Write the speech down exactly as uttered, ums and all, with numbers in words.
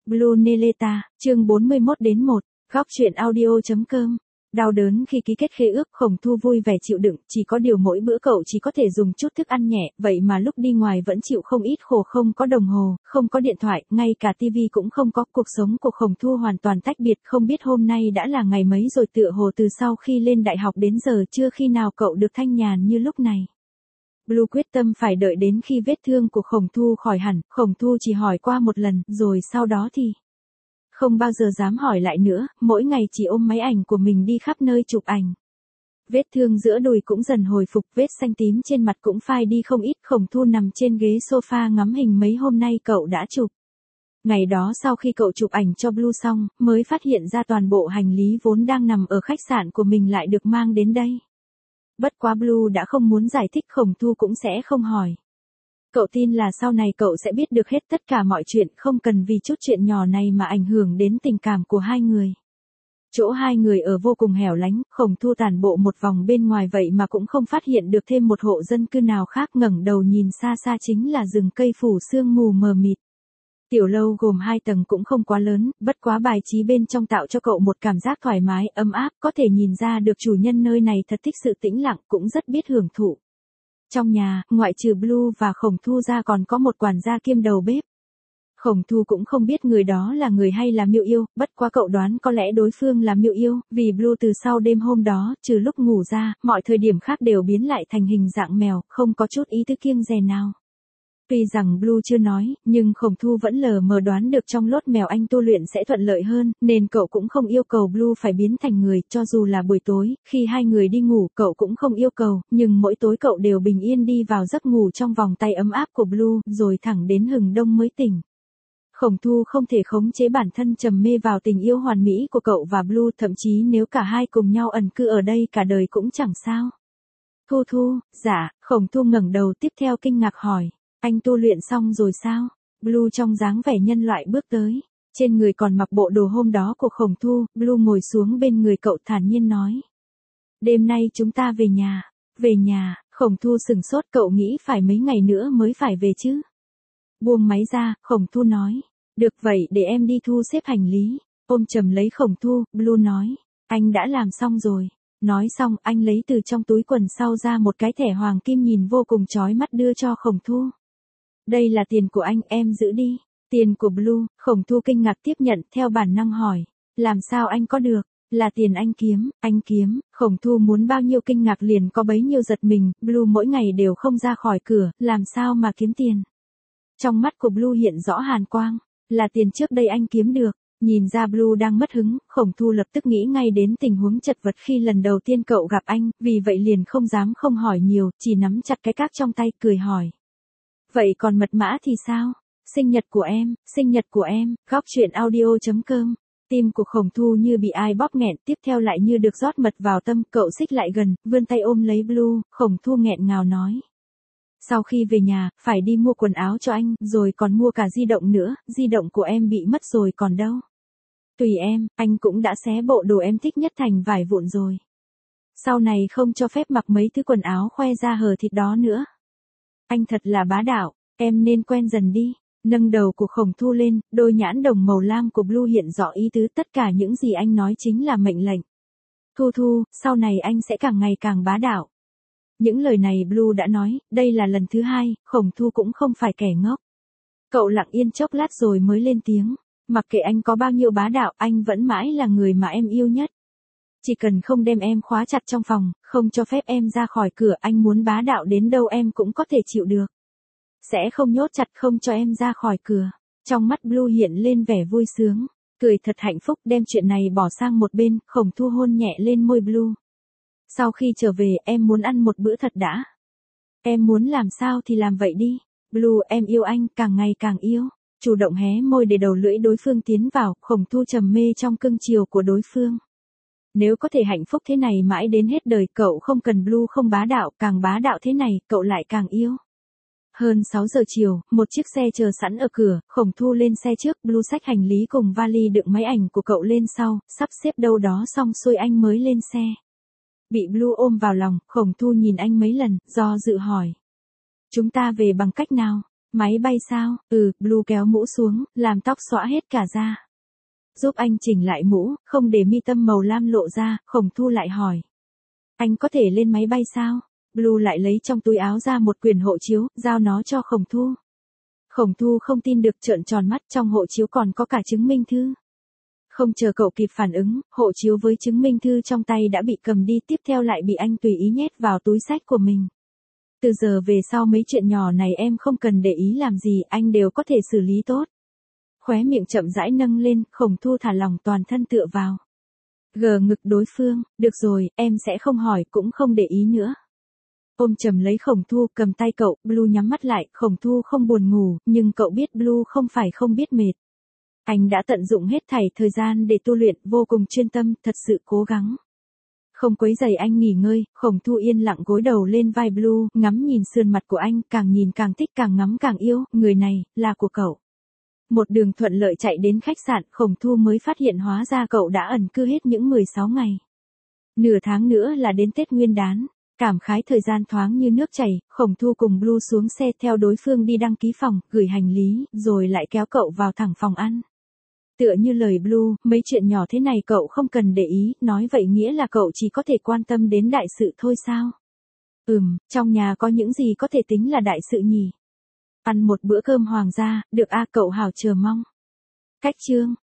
Blue Neleta, chương bốn mươi mốt đến một, góc truyện audio.com. Đau đớn khi ký kết khế ước, Khổng Thu vui vẻ chịu đựng, chỉ có điều mỗi bữa cậu chỉ có thể dùng chút thức ăn nhẹ, vậy mà lúc đi ngoài vẫn chịu không ít khổ, không có đồng hồ, không có điện thoại, ngay cả tivi cũng không có, cuộc sống của Khổng Thu hoàn toàn tách biệt, không biết hôm nay đã là ngày mấy rồi, tựa hồ từ sau khi lên đại học đến giờ chưa khi nào cậu được thanh nhàn như lúc này. Blue quyết tâm phải đợi đến khi vết thương của Khổng Thu khỏi hẳn, Khổng Thu chỉ hỏi qua một lần, rồi sau đó thì không bao giờ dám hỏi lại nữa, mỗi ngày chỉ ôm máy ảnh của mình đi khắp nơi chụp ảnh. Vết thương giữa đùi cũng dần hồi phục, vết xanh tím trên mặt cũng phai đi không ít. Khổng Thu nằm trên ghế sofa ngắm hình mấy hôm nay cậu đã chụp. Ngày đó sau khi cậu chụp ảnh cho Blue xong, mới phát hiện ra toàn bộ hành lý vốn đang nằm ở khách sạn của mình lại được mang đến đây. Bất quá Blue đã không muốn giải thích, Khổng Thu cũng sẽ không hỏi. Cậu tin là sau này cậu sẽ biết được hết tất cả mọi chuyện, không cần vì chút chuyện nhỏ này mà ảnh hưởng đến tình cảm của hai người. Chỗ hai người ở vô cùng hẻo lánh, Khổng Thu tản bộ một vòng bên ngoài vậy mà cũng không phát hiện được thêm một hộ dân cư nào khác, ngẩng đầu nhìn xa xa chính là rừng cây phủ sương mù mờ mịt. Tiểu lâu gồm hai tầng cũng không quá lớn, bất quá bài trí bên trong tạo cho cậu một cảm giác thoải mái, ấm áp, có thể nhìn ra được chủ nhân nơi này thật thích sự tĩnh lặng, cũng rất biết hưởng thụ. Trong nhà, ngoại trừ Blue và Khổng Thu ra còn có một quản gia kiêm đầu bếp. Khổng Thu cũng không biết người đó là người hay là Miêu Yêu, bất quá cậu đoán có lẽ đối phương là Miêu Yêu, vì Blue từ sau đêm hôm đó, trừ lúc ngủ ra, mọi thời điểm khác đều biến lại thành hình dạng mèo, không có chút ý tứ kiêng dè nào. Tuy rằng Blue chưa nói, nhưng Khổng Thu vẫn lờ mờ đoán được trong lốt mèo anh tu luyện sẽ thuận lợi hơn, nên cậu cũng không yêu cầu Blue phải biến thành người, cho dù là buổi tối, khi hai người đi ngủ cậu cũng không yêu cầu, nhưng mỗi tối cậu đều bình yên đi vào giấc ngủ trong vòng tay ấm áp của Blue, rồi thẳng đến hừng đông mới tỉnh. Khổng Thu không thể khống chế bản thân trầm mê vào tình yêu hoàn mỹ của cậu và Blue, thậm chí nếu cả hai cùng nhau ẩn cư ở đây cả đời cũng chẳng sao. Thu Thu, dạ, Khổng Thu ngẩng đầu tiếp theo kinh ngạc hỏi. Anh tu luyện xong rồi sao? Blue trong dáng vẻ nhân loại bước tới. Trên người còn mặc bộ đồ hôm đó của Khổng Thu, Blue ngồi xuống bên người cậu thản nhiên nói. Đêm nay chúng ta về nhà. Về nhà, Khổng Thu sừng sốt, cậu nghĩ phải mấy ngày nữa mới phải về chứ? Buông máy ra, Khổng Thu nói. Được vậy để em đi thu xếp hành lý. Ôm chầm lấy Khổng Thu, Blue nói. Anh đã làm xong rồi. Nói xong, anh lấy từ trong túi quần sau ra một cái thẻ hoàng kim nhìn vô cùng chói mắt đưa cho Khổng Thu. Đây là tiền của anh, em giữ đi. Tiền của Blue, Khổng Thu kinh ngạc tiếp nhận, theo bản năng hỏi. Làm sao anh có được? Là tiền anh kiếm, anh kiếm. Khổng Thu muốn bao nhiêu kinh ngạc liền có bấy nhiêu giật mình, Blue mỗi ngày đều không ra khỏi cửa, làm sao mà kiếm tiền? Trong mắt của Blue hiện rõ hàn quang, là tiền trước đây anh kiếm được. Nhìn ra Blue đang mất hứng, Khổng Thu lập tức nghĩ ngay đến tình huống chật vật khi lần đầu tiên cậu gặp anh, vì vậy liền không dám không hỏi nhiều, chỉ nắm chặt cái cáp trong tay, cười hỏi. Vậy còn mật mã thì sao? Sinh nhật của em, sinh nhật của em, góc truyện audio.com. Tim của Khổng Thu như bị ai bóp nghẹn, tiếp theo lại như được rót mật vào tâm, cậu xích lại gần, vươn tay ôm lấy Blue, Khổng Thu nghẹn ngào nói. Sau khi về nhà, phải đi mua quần áo cho anh, rồi còn mua cả di động nữa, di động của em bị mất rồi còn đâu. Tùy em, anh cũng đã xé bộ đồ em thích nhất thành vải vụn rồi. Sau này không cho phép mặc mấy thứ quần áo khoe da hở thịt đó nữa. Anh thật là bá đạo, em nên quen dần đi. Nâng đầu của Khổng Thu lên, đôi nhãn đồng màu lam của Blue hiện rõ ý tứ, tất cả những gì anh nói chính là mệnh lệnh. Thu Thu, sau này anh sẽ càng ngày càng bá đạo. Những lời này Blue đã nói, đây là lần thứ hai, Khổng Thu cũng không phải kẻ ngốc. Cậu lặng yên chốc lát rồi mới lên tiếng. Mặc kệ anh có bao nhiêu bá đạo, anh vẫn mãi là người mà em yêu nhất. Chỉ cần không đem em khóa chặt trong phòng, không cho phép em ra khỏi cửa, anh muốn bá đạo đến đâu em cũng có thể chịu được. Sẽ không nhốt chặt, không cho em ra khỏi cửa. Trong mắt Blue hiện lên vẻ vui sướng, cười thật hạnh phúc, đem chuyện này bỏ sang một bên, Khổng Thu hôn nhẹ lên môi Blue. Sau khi trở về, em muốn ăn một bữa thật đã. Em muốn làm sao thì làm vậy đi. Blue, em yêu anh, càng ngày càng yêu. Chủ động hé môi để đầu lưỡi đối phương tiến vào, Khổng Thu trầm mê trong cưng chiều của đối phương. Nếu có thể hạnh phúc thế này mãi đến hết đời, cậu không cần Blue không bá đạo, càng bá đạo thế này, cậu lại càng yêu. Hơn sáu giờ chiều, một chiếc xe chờ sẵn ở cửa, Khổng Thu lên xe trước, Blue xách hành lý cùng vali đựng máy ảnh của cậu lên sau, sắp xếp đâu đó xong xuôi anh mới lên xe. Bị Blue ôm vào lòng, Khổng Thu nhìn anh mấy lần, do dự hỏi. Chúng ta về bằng cách nào? Máy bay sao? Ừ, Blue kéo mũ xuống, làm tóc xõa hết cả ra. Giúp anh chỉnh lại mũ, không để mi tâm màu lam lộ ra, Khổng Thu lại hỏi. Anh có thể lên máy bay sao? Blue lại lấy trong túi áo ra một quyển hộ chiếu, giao nó cho Khổng Thu. Khổng Thu không tin được, trợn tròn mắt, trong hộ chiếu còn có cả chứng minh thư. Không chờ cậu kịp phản ứng, hộ chiếu với chứng minh thư trong tay đã bị cầm đi, tiếp theo lại bị anh tùy ý nhét vào túi xách của mình. Từ giờ về sau mấy chuyện nhỏ này em không cần để ý làm gì, anh đều có thể xử lý tốt. Khóe miệng chậm rãi nâng lên, Khổng Thu thả lỏng toàn thân tựa vào. Gờ ngực đối phương, được rồi, em sẽ không hỏi, cũng không để ý nữa. Ôm chầm lấy Khổng Thu, cầm tay cậu, Blue nhắm mắt lại, Khổng Thu không buồn ngủ, nhưng cậu biết Blue không phải không biết mệt. Anh đã tận dụng hết thảy thời gian để tu luyện, vô cùng chuyên tâm, thật sự cố gắng. Không quấy rầy anh nghỉ ngơi, Khổng Thu yên lặng gối đầu lên vai Blue, ngắm nhìn sườn mặt của anh, càng nhìn càng thích, càng ngắm càng yêu, người này, là của cậu. Một đường thuận lợi chạy đến khách sạn, Khổng Thu mới phát hiện hóa ra cậu đã ẩn cư hết những mười sáu ngày. Nửa tháng nữa là đến Tết Nguyên đán. Cảm khái thời gian thoáng như nước chảy, Khổng Thu cùng Blue xuống xe theo đối phương đi đăng ký phòng, gửi hành lý, rồi lại kéo cậu vào thẳng phòng ăn. Tựa như lời Blue, mấy chuyện nhỏ thế này cậu không cần để ý, nói vậy nghĩa là cậu chỉ có thể quan tâm đến đại sự thôi sao? Ừm, trong nhà có những gì có thể tính là đại sự nhỉ? Ăn một bữa cơm hoàng gia, được a cậu hào chờ mong. Cách chương.